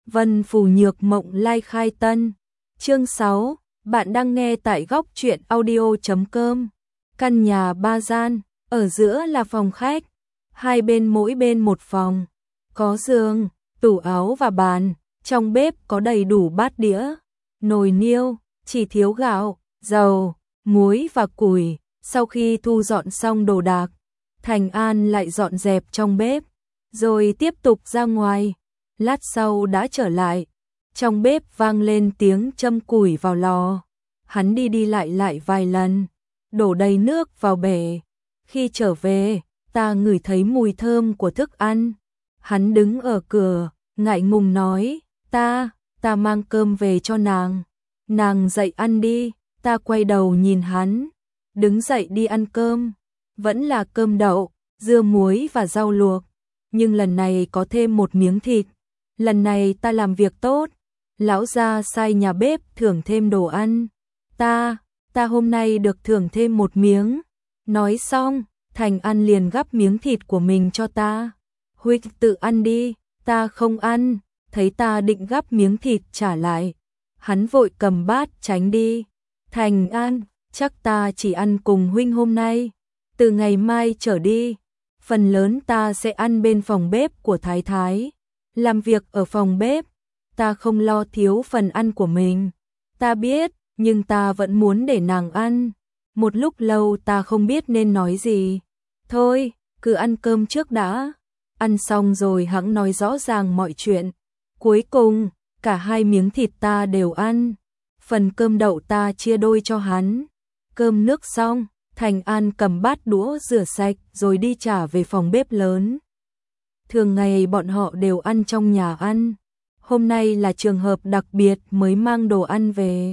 Vân Phù Nhược Mộng Lai khai tân. Chương 6, bạn đang nghe tại góc truyện audio.com. Căn nhà 3 gian, ở giữa là phòng khách, hai bên mỗi bên một phòng, có giường, tủ áo và bàn, trong bếp có đầy đủ bát đĩa, nồi niêu, chỉ thiếu gạo, dầu, muối và củi. Sau khi thu dọn xong đồ đạc, Thành An lại dọn dẹp trong bếp, rồi tiếp tục ra ngoài. Lát sau đã trở lại, trong bếp vang lên tiếng châm củi vào lò. Hắn đi đi lại lại vài lần, đổ đầy nước vào bể. Khi trở về, ta ngửi thấy mùi thơm của thức ăn. Hắn đứng ở cửa, ngại ngùng nói, ta mang cơm về cho nàng. Nàng dậy ăn đi. Ta quay đầu nhìn hắn, đứng dậy đi ăn cơm. Vẫn là cơm đậu, dưa muối và rau luộc, nhưng lần này có thêm một miếng thịt. Lần này ta làm việc tốt, lão gia sai nhà bếp thưởng thêm đồ ăn. Ta hôm nay được thưởng thêm một miếng. Nói xong, Thành An liền gắp miếng thịt của mình cho ta. Huynh tự ăn đi. Ta không ăn. Thấy ta định gắp miếng thịt trả lại, hắn vội cầm bát tránh đi. Thành An, chắc ta chỉ ăn cùng huynh hôm nay. Từ ngày mai trở đi, phần lớn ta sẽ ăn bên phòng bếp của Thái Thái. Làm việc ở phòng bếp, ta không lo thiếu phần ăn của mình. Ta biết, nhưng ta vẫn muốn để nàng ăn. Một lúc lâu ta không biết nên nói gì. Thôi, cứ ăn cơm trước đã. Ăn xong rồi hẵng nói rõ ràng mọi chuyện. Cuối cùng, cả hai miếng thịt ta đều ăn. Phần cơm đậu ta chia đôi cho hắn. Cơm nước xong, Thành An cầm bát đũa rửa sạch rồi đi trả về phòng bếp lớn. Thường ngày bọn họ đều ăn trong nhà ăn. Hôm nay là trường hợp đặc biệt mới mang đồ ăn về.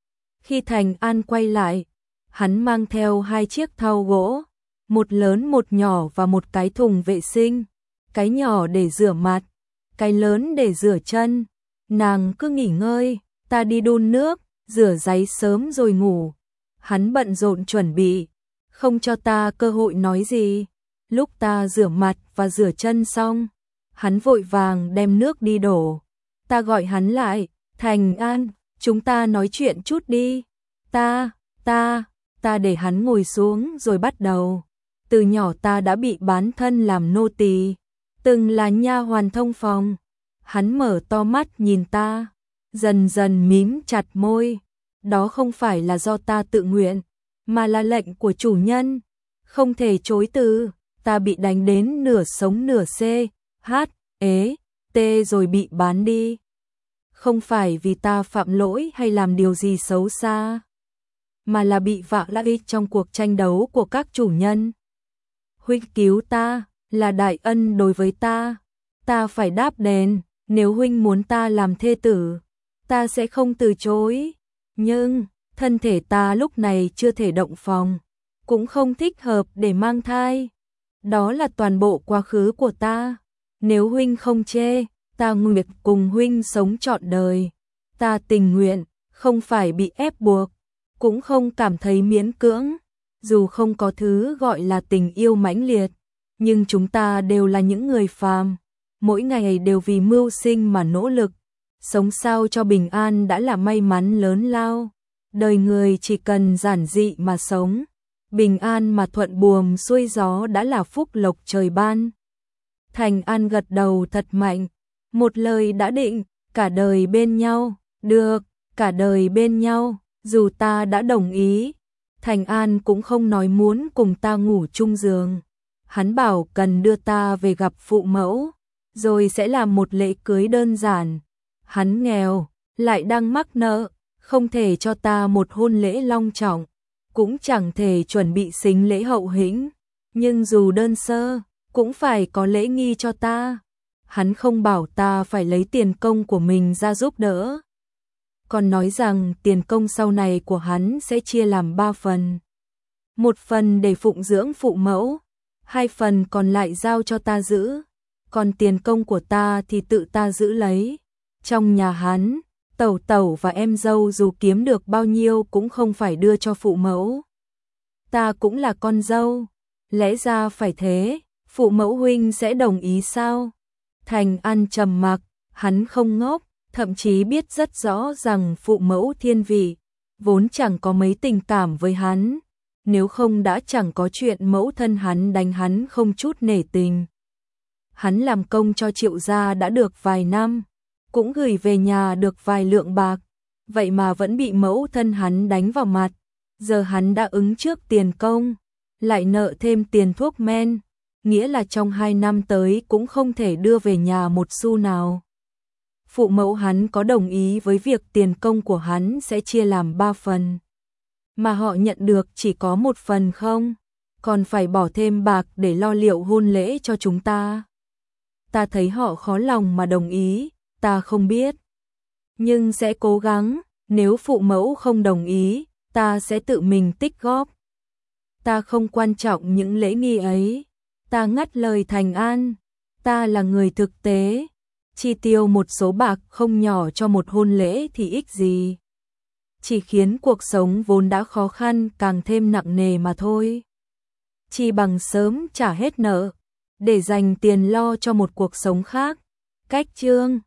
Khi Thành An quay lại, hắn mang theo hai chiếc thau gỗ, một lớn một nhỏ và một cái thùng vệ sinh. Cái nhỏ để rửa mặt, cái lớn để rửa chân. Nàng cứ nghỉ ngơi, ta đi đun nước, rửa ráy sớm rồi ngủ. Hắn bận rộn chuẩn bị, không cho ta cơ hội nói gì. Lúc ta rửa mặt và rửa chân xong, hắn vội vàng đem nước đi đổ. Ta gọi hắn lại, Thành An, chúng ta nói chuyện chút đi. Ta để hắn ngồi xuống rồi bắt đầu. Từ nhỏ ta đã bị bán thân làm nô tỳ, từng là nha hoàn thông phòng. Hắn mở to mắt nhìn ta, dần dần mím chặt môi. Đó không phải là do ta tự nguyện, mà là lệnh của chủ nhân, không thể chối từ. Ta bị đánh đến nửa sống nửa tê rồi bị bán đi. Không phải vì ta phạm lỗi hay làm điều gì xấu xa, mà là bị vạ lãi trong cuộc tranh đấu của các chủ nhân. Huynh cứu ta là đại ân đối với ta, ta phải đáp đền. Nếu huynh muốn ta làm thê tử, ta sẽ không từ chối. Nhưng thân thể ta lúc này chưa thể động phòng, cũng không thích hợp để mang thai. Đó là toàn bộ quá khứ của ta. Nếu huynh không chê, ta nguyện cùng huynh sống trọn đời. Ta tình nguyện, không phải bị ép buộc, cũng không cảm thấy miễn cưỡng. Dù không có thứ gọi là tình yêu mãnh liệt, nhưng chúng ta đều là những người phàm, mỗi ngày đều vì mưu sinh mà nỗ lực. Sống sao cho bình an đã là may mắn lớn lao. Đời người chỉ cần giản dị mà sống, bình an mà thuận buồm xuôi gió đã là phúc lộc trời ban. Thành An gật đầu thật mạnh, một lời đã định, cả đời bên nhau. Được, cả đời bên nhau. Dù ta đã đồng ý, Thành An cũng không nói muốn cùng ta ngủ chung giường. Hắn bảo cần đưa ta về gặp phụ mẫu, rồi sẽ làm một lễ cưới đơn giản. Hắn nghèo, lại đang mắc nợ, không thể cho ta một hôn lễ long trọng, cũng chẳng thể chuẩn bị sính lễ hậu hĩnh. Nhưng dù đơn sơ, cũng phải có lễ nghi cho ta. Hắn không bảo ta phải lấy tiền công của mình ra giúp đỡ, còn nói rằng tiền công sau này của hắn sẽ chia làm 3 phần. 1 phần để phụng dưỡng phụ mẫu, 2 phần còn lại giao cho ta giữ, còn tiền công của ta thì tự ta giữ lấy. Trong nhà hắn, tẩu tẩu và em dâu dù kiếm được bao nhiêu cũng không phải đưa cho phụ mẫu. Ta cũng là con dâu, lẽ ra phải thế. Phụ mẫu huynh sẽ đồng ý sao? Thành An trầm mặc, Hắn không ngốc, thậm chí biết rất rõ rằng phụ mẫu thiên vị vốn chẳng có mấy tình cảm với hắn, nếu không đã chẳng có chuyện mẫu thân hắn đánh hắn không chút nể tình. Hắn làm công cho Triệu gia đã được vài năm, cũng gửi về nhà được vài lượng bạc, vậy mà vẫn bị mẫu thân hắn đánh vào mặt. Giờ hắn đã ứng trước tiền công, lại nợ thêm tiền thuốc men, nghĩa là trong 2 năm tới cũng không thể đưa về nhà một xu nào. Phụ mẫu hắn có đồng ý với việc tiền công của hắn sẽ chia làm 3 phần, mà họ nhận được chỉ có 1 phần không, còn phải bỏ thêm bạc để lo liệu hôn lễ cho chúng ta. Ta thấy họ khó lòng mà đồng ý, ta không biết, nhưng sẽ cố gắng, nếu phụ mẫu không đồng ý, ta sẽ tự mình tích góp. Ta không quan trọng những lễ nghi ấy, ta ngắt lời Thành An, ta là người thực tế, chi tiêu một số bạc không nhỏ cho một hôn lễ thì ích gì, chỉ khiến cuộc sống vốn đã khó khăn càng thêm nặng nề mà thôi. Chi bằng sớm trả hết nợ, để dành tiền lo cho một cuộc sống khác. Cách chương